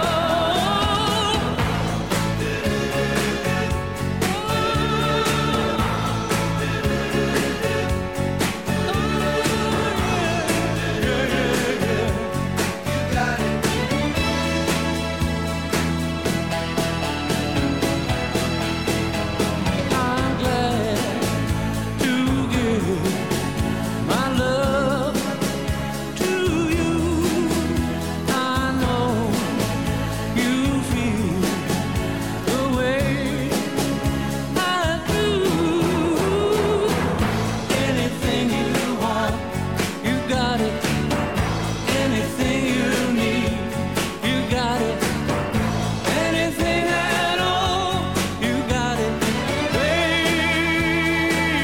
Speaker 3: I'm glad to give my love to you. I know you feel the way I do. Anything you want, you got it. Anything you need, you got it. Anything at all, you got it, baby.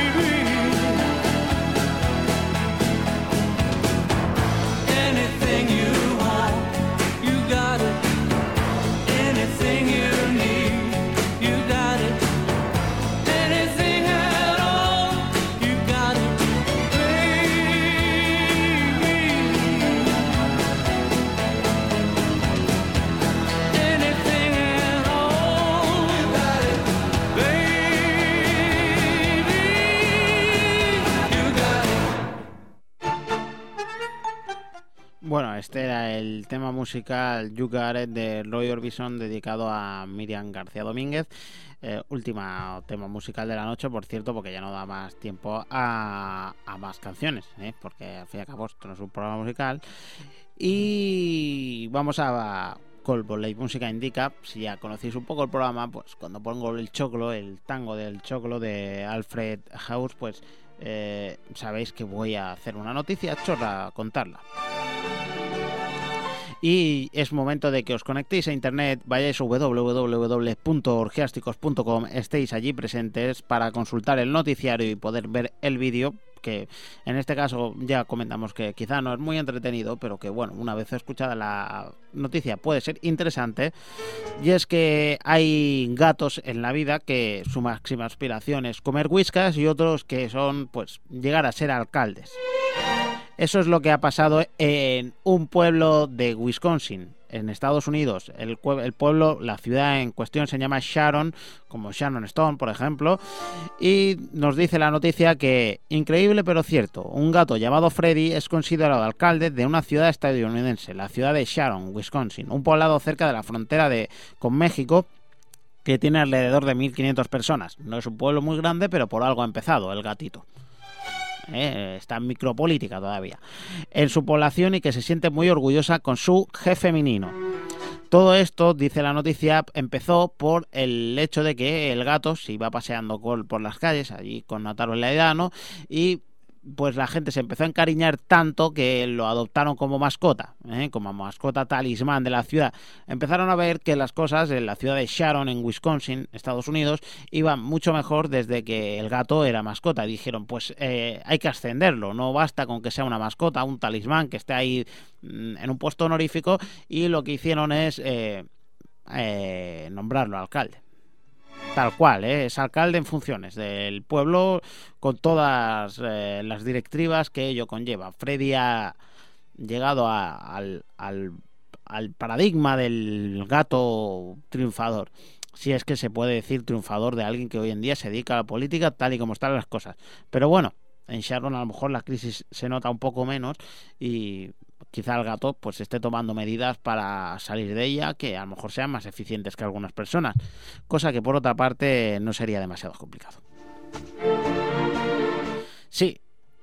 Speaker 3: Anything you want, you got it. Anything you need, you got it. Anything at all, you got it, baby. Anything at all, you got it, baby. You got it.
Speaker 1: Bueno, este era el tema musical You Got It de Roy Orbison, dedicado a Miriam García Domínguez. Eh, último tema musical de la noche, por cierto, porque ya no da más tiempo a, a más canciones, ¿eh? Porque al fin y al cabo esto no es un programa musical. Y vamos a con Voley Música Indica. Si ya conocéis un poco el programa, pues cuando pongo el choclo, el tango del choclo de Alfred House, pues eh, sabéis que voy a hacer una noticia chorra, a contarla. y es momento de que os conectéis a internet, vayáis a doble u doble u doble u punto orgiásticos punto com, estéis allí presentes para consultar el noticiario y poder ver el vídeo, que en este caso ya comentamos que quizá no es muy entretenido, pero que bueno, una vez escuchada la noticia puede ser interesante. Y es que hay gatos en la vida que su máxima aspiración es comer whiskas y otros que son, pues, llegar a ser alcaldes. Eso es lo que ha pasado en un pueblo de Wisconsin, en Estados Unidos. El, el pueblo, la ciudad en cuestión se llama Sharon, como Shannon Stone, por ejemplo, y nos dice la noticia que, increíble pero cierto, un gato llamado Freddy es considerado alcalde de una ciudad estadounidense, la ciudad de Sharon, Wisconsin, un poblado cerca de la frontera de, con México, que tiene alrededor de mil quinientas personas. No es un pueblo muy grande, pero por algo ha empezado el gatito. Eh, está en micropolítica todavía en su población y que se siente muy orgullosa con su jefe femenino. Todo esto, dice la noticia, empezó por el hecho de que el gato se iba paseando por las calles allí con Nataro en la edad, ¿no? Y pues la gente se empezó a encariñar tanto que lo adoptaron como mascota, ¿eh? como mascota talismán de la ciudad. Empezaron a ver que las cosas en la ciudad de Sharon, en Wisconsin, Estados Unidos, iban mucho mejor desde que el gato era mascota. Dijeron, pues eh, hay que ascenderlo, no basta con que sea una mascota, un talismán que esté ahí mmm, en un puesto honorífico, y lo que hicieron es eh, eh, nombrarlo alcalde. Tal cual, ¿eh? Es alcalde en funciones del pueblo con todas eh, las directivas que ello conlleva. Freddy ha llegado a, al, al, al paradigma del gato triunfador. Si es que se puede decir triunfador de alguien que hoy en día se dedica a la política tal y como están las cosas. Pero bueno, en Sharon a lo mejor la crisis se nota un poco menos y quizá el gato pues esté tomando medidas para salir de ella que a lo mejor sean más eficientes que algunas personas, cosa que por otra parte no sería demasiado complicado. Sí.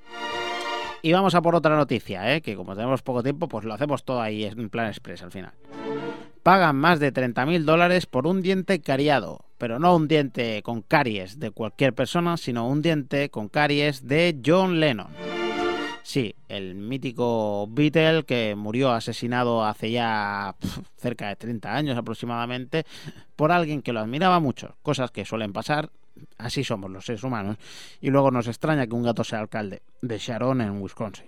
Speaker 1: Y vamos a por otra noticia, ¿eh? Que como tenemos poco tiempo, pues lo hacemos todo ahí en plan express al final. Pagan más de treinta mil dólares por un diente cariado, pero no un diente con caries de cualquier persona, sino un diente con caries de John Lennon. Sí, el mítico Beatle que murió asesinado hace ya pf, cerca de treinta años aproximadamente por alguien que lo admiraba mucho, cosas que suelen pasar, así somos los seres humanos, y luego nos extraña que un gato sea alcalde de Sharon en Wisconsin.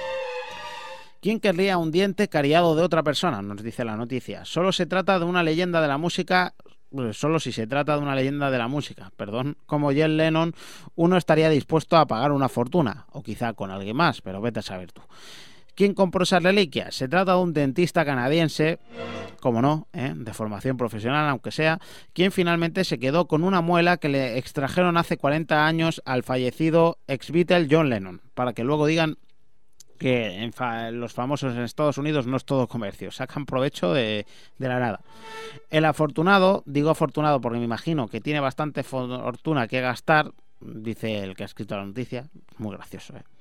Speaker 1: ¿Quién querría un diente cariado de otra persona?, nos dice la noticia. Solo se trata de una leyenda de la música... Solo si se trata de una leyenda de la música, perdón, como John Lennon, uno estaría dispuesto a pagar una fortuna, o quizá con alguien más, pero vete a saber tú. ¿Quién compró esas reliquias? Se trata de un dentista canadiense, como no, ¿eh? de formación profesional, aunque sea, quien finalmente se quedó con una muela que le extrajeron hace cuarenta años al fallecido ex-Beatle John Lennon, para que luego digan que en fa los famosos en Estados Unidos no es todo comercio, sacan provecho de, de la nada. El afortunado, digo afortunado porque me imagino que tiene bastante fortuna que gastar, dice el que ha escrito la noticia, muy gracioso, ¿eh?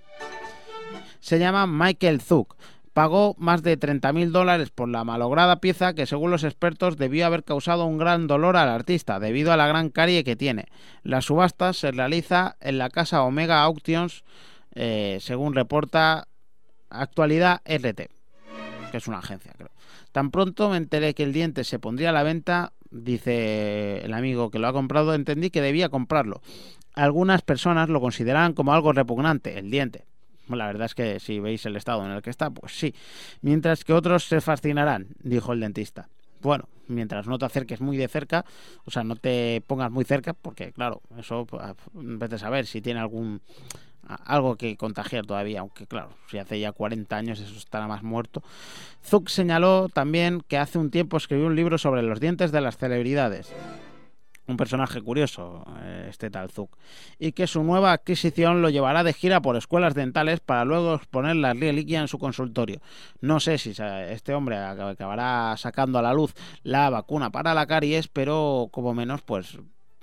Speaker 1: Se llama Michael Zuk. Pagó más de treinta mil dólares por la malograda pieza que, según los expertos, debió haber causado un gran dolor al artista debido a la gran carie que tiene. La subasta se realiza en la casa Omega Auctions, eh, según reporta Actualidad R T, que es una agencia, creo. Tan pronto me enteré que el diente se pondría a la venta, dice el amigo que lo ha comprado, entendí que debía comprarlo. Algunas personas lo consideran como algo repugnante, el diente. La verdad es que si veis el estado en el que está, pues sí. Mientras que otros se fascinarán, dijo el dentista. Bueno, mientras no te acerques muy de cerca, o sea, no te pongas muy cerca, porque claro, eso, vete a saber si tiene algún... algo que contagiar todavía, aunque claro, si hace ya cuarenta años eso estará más muerto. Zuk señaló también que hace un tiempo escribió un libro sobre los dientes de las celebridades. Un personaje curioso, este tal Zuk. Y que su nueva adquisición lo llevará de gira por escuelas dentales para luego exponer la reliquia en su consultorio. No sé si este hombre acabará sacando a la luz la vacuna para la caries, pero como menos pues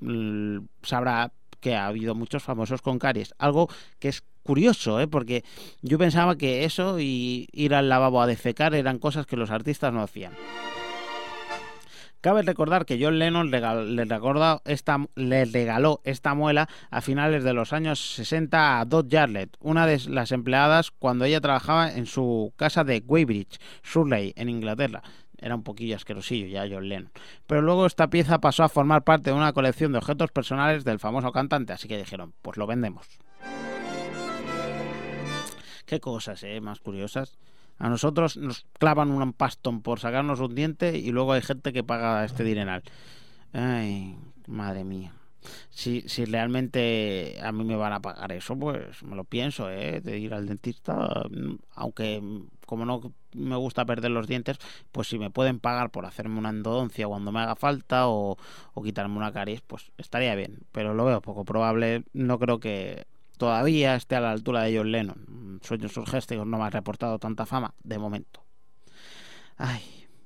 Speaker 1: sabrá que ha habido muchos famosos con caries. Algo que es curioso, ¿eh? Porque yo pensaba que eso y ir al lavabo a defecar eran cosas que los artistas no hacían. Cabe recordar que John Lennon le regaló esta, le regaló esta muela a finales de los años sesenta a Dot Jarlett, una de las empleadas cuando ella trabajaba en su casa de Weybridge, Surrey, en Inglaterra. Era un poquillo asquerosillo ya John Lennon. Pero luego esta pieza pasó a formar parte de una colección de objetos personales del famoso cantante, así que dijeron, pues lo vendemos. Qué cosas, eh, más curiosas. A nosotros nos clavan un pastón por sacarnos un diente y luego hay gente que paga este dineral. Ay, madre mía. Si, si realmente a mí me van a pagar eso, pues me lo pienso, ¿eh? De ir al dentista, aunque como no me gusta perder los dientes, pues si me pueden pagar por hacerme una endodoncia cuando me haga falta o, o quitarme una caries, pues estaría bien. Pero lo veo poco probable, no creo que todavía esté a la altura de John Lennon. Sueños Surgiásticos no me ha reportado tanta fama de momento. Ay.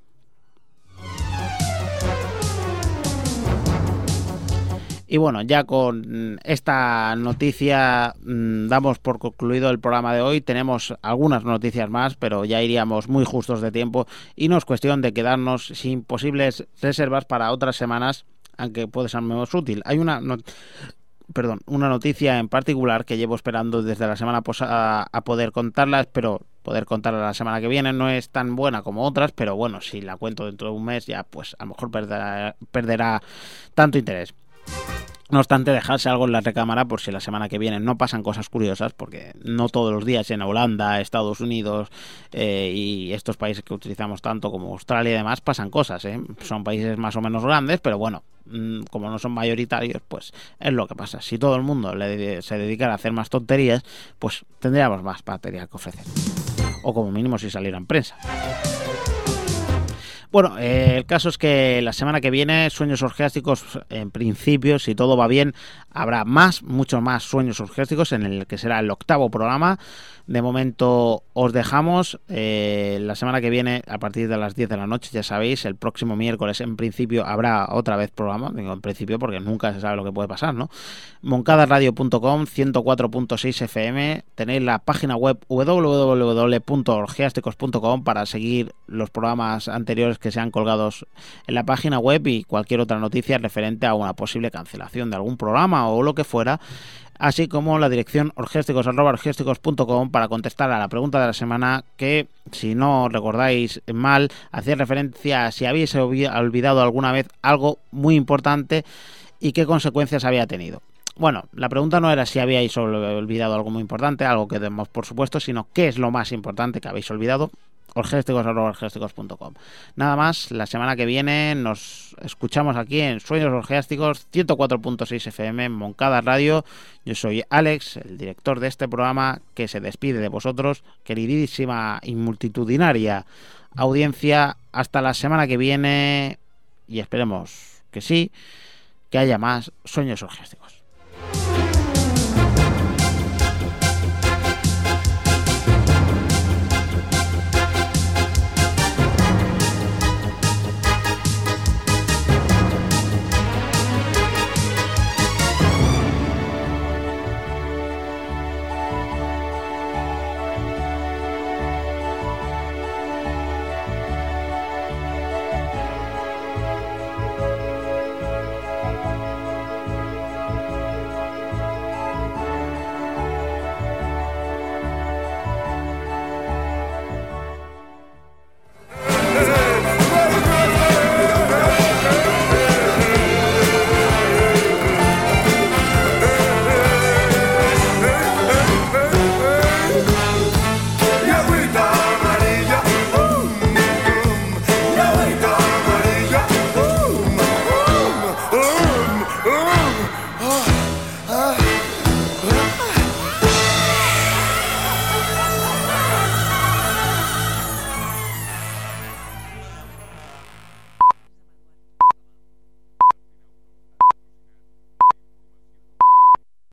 Speaker 1: Y bueno, ya con esta noticia mmm, damos por concluido el programa de hoy. Tenemos algunas noticias más, pero ya iríamos muy justos de tiempo y no es cuestión de quedarnos sin posibles reservas para otras semanas, aunque puede ser menos útil. Hay una... No... Perdón, una noticia en particular que llevo esperando desde la semana pasada a poder contarla, espero poder contarla la semana que viene. No es tan buena como otras, pero bueno, si la cuento dentro de un mes ya pues a lo mejor perderá, perderá tanto interés. No obstante, dejarse algo en la recámara por si la semana que viene no pasan cosas curiosas, porque no todos los días en Holanda, Estados Unidos eh, y estos países que utilizamos tanto como Australia y demás pasan cosas, ¿eh? Son países más o menos grandes, pero bueno, mmm, como no son mayoritarios, pues es lo que pasa. Si todo el mundo le, se dedicara a hacer más tonterías, pues tendríamos más material que ofrecer. O como mínimo si saliera en prensa. Bueno, eh, el caso es que la semana que viene, Sueños Orgiásticos, en principio, si todo va bien, habrá más, muchos más Sueños Orgiásticos, en el que será el octavo programa. De momento os dejamos. Eh, la semana que viene, a partir de las diez de la noche, ya sabéis, el próximo miércoles, en principio, habrá otra vez programa. Digo en principio porque nunca se sabe lo que puede pasar, ¿no? moncada radio punto com, ciento cuatro punto seis F M. Tenéis la página web doble u doble u doble u punto orgiásticos punto com para seguir los programas anteriores que sean colgados en la página web y cualquier otra noticia referente a una posible cancelación de algún programa o lo que fuera, así como la dirección orgiásticos arroba orgiásticos punto com para contestar a la pregunta de la semana que, si no recordáis mal, hacía referencia a si habéis olvidado alguna vez algo muy importante y qué consecuencias había tenido. Bueno, la pregunta no era si habíais olvidado algo muy importante, algo que demos por supuesto, sino qué es lo más importante que habéis olvidado. orgiásticos arroba orgiásticos punto com. Nada más, la semana que viene nos escuchamos aquí en Sueños Orgiásticos, ciento cuatro punto seis F M en Moncada Radio. Yo soy Alex, el director de este programa, que se despide de vosotros, queridísima y multitudinaria audiencia. Hasta la semana que viene y esperemos que sí, que haya más Sueños Orgiásticos.